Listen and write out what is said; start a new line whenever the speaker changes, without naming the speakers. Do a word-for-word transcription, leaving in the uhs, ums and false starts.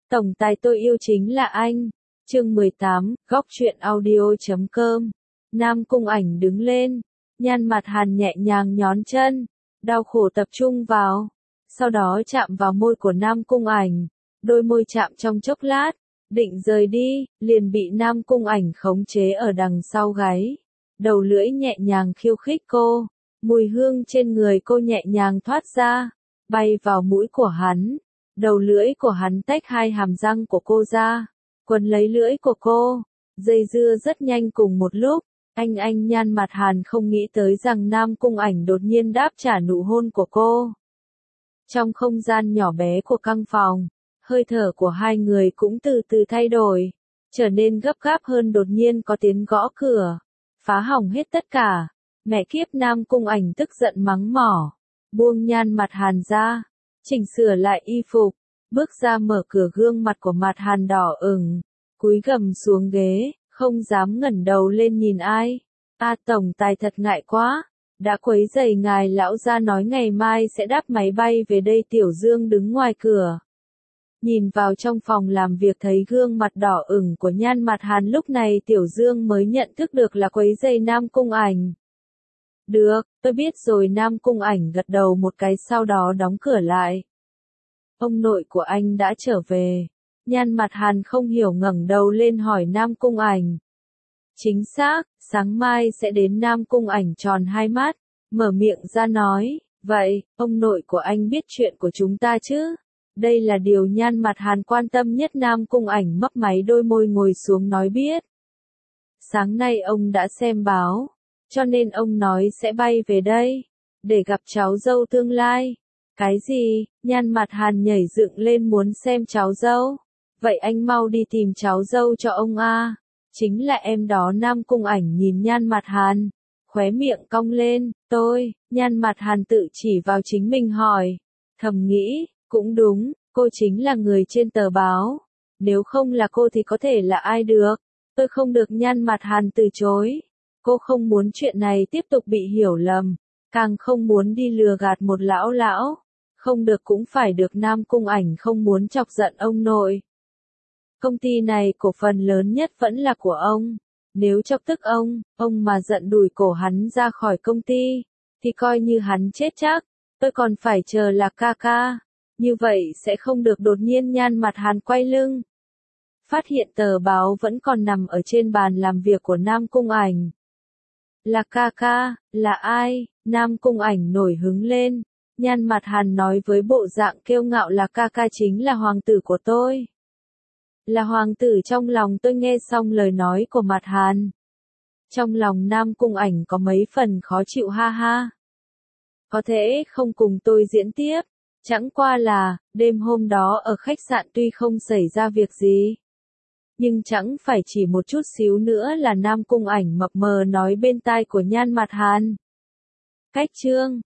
Tổng tài tôi yêu chính là anh. Chương mười tám, góc truyện audio chấm com. Nam Cung Ảnh đứng lên, Nhan Mặt Hàn nhẹ nhàng nhón chân, đau khổ tập trung vào, sau đó chạm vào môi của Nam Cung Ảnh, đôi môi chạm trong chốc lát, định rời đi, liền bị Nam Cung Ảnh khống chế ở đằng sau gáy, đầu lưỡi nhẹ nhàng khiêu khích cô, mùi hương trên người cô nhẹ nhàng thoát ra, bay vào mũi của hắn, đầu lưỡi của hắn tách hai hàm răng của cô ra, quấn lấy lưỡi của cô, dây dưa rất nhanh cùng một lúc. Anh anh Nhan Mặt Hàn không nghĩ tới rằng Nam Cung Ảnh đột nhiên đáp trả nụ hôn của cô. Trong không gian nhỏ bé của căn phòng, hơi thở của hai người cũng từ từ thay đổi, trở nên gấp gáp hơn. Đột nhiên có tiếng gõ cửa, phá hỏng hết tất cả. Mẹ kiếp, Nam Cung Ảnh tức giận mắng mỏ, buông Nhan Mặt Hàn ra, chỉnh sửa lại y phục, bước ra mở cửa. Gương mặt của Mặt Hàn đỏ ửng, cúi gằm xuống ghế, không dám ngẩng đầu lên nhìn ai. A à, tổng tài thật ngại quá, đã quấy rầy ngài. Lão gia nói ngày mai sẽ đáp máy bay về đây. Tiểu Dương đứng ngoài cửa, nhìn vào trong phòng làm việc, thấy gương mặt đỏ ửng của Nhan Mặt Hàn. Lúc này Tiểu Dương mới nhận thức được là quấy rầy Nam Cung Ảnh. Được, tôi biết rồi. Nam Cung Ảnh gật đầu một cái, sau đó đóng cửa lại. Ông nội của anh đã trở về. Nhan Mặt Hàn không hiểu ngẩng đầu lên hỏi Nam Cung Ảnh. Chính xác, sáng mai sẽ đến. Nam Cung Ảnh tròn hai mắt, mở miệng ra nói, vậy, ông nội của anh biết chuyện của chúng ta chứ? Đây là điều Nhan Mặt Hàn quan tâm nhất. Nam Cung Ảnh mấp máy đôi môi, ngồi xuống nói biết. Sáng nay ông đã xem báo, cho nên ông nói sẽ bay về đây, để gặp cháu dâu tương lai. Cái gì? Nhan Mặt Hàn nhảy dựng lên muốn xem cháu dâu. Vậy anh mau đi tìm cháu dâu cho ông a. Chính là em đó. Nam Cung Ảnh nhìn Nhan Mặt Hàn, khóe miệng cong lên. Tôi, Nhan Mặt Hàn tự chỉ vào chính mình hỏi, thầm nghĩ, cũng đúng, cô chính là người trên tờ báo. Nếu không là cô thì có thể là ai được? Tôi không được. Nhan Mặt Hàn từ chối. Cô không muốn chuyện này tiếp tục bị hiểu lầm, càng không muốn đi lừa gạt một lão lão. Không được cũng phải được. Nam Cung Ảnh không muốn chọc giận ông nội. Công ty này cổ phần lớn nhất vẫn là của ông. Nếu chọc tức ông, ông mà giận đuổi cổ hắn ra khỏi công ty, thì coi như hắn chết chắc. Tôi còn phải chờ Lạc ca ca. Như vậy sẽ không được. Đột nhiên Nhan Mặt Hàn quay lưng, phát hiện tờ báo vẫn còn nằm ở trên bàn làm việc của Nam Cung Ảnh. Lạc ca ca, là ai? Nam Cung Ảnh nổi hứng lên. Nhan Mặt Hàn nói với bộ dạng kiêu ngạo, Lạc ca ca chính là hoàng tử của tôi. Là hoàng tử trong lòng tôi. Nghe xong lời nói của Mặt Hàn, trong lòng Nam Cung Ảnh có mấy phần khó chịu. Ha ha, có thể không cùng tôi diễn tiếp? Chẳng qua là, đêm hôm đó ở khách sạn tuy không xảy ra việc gì, nhưng chẳng phải chỉ một chút xíu nữa là Nam Cung Ảnh mập mờ nói bên tai của Nhan Mặt Hàn. Cách chương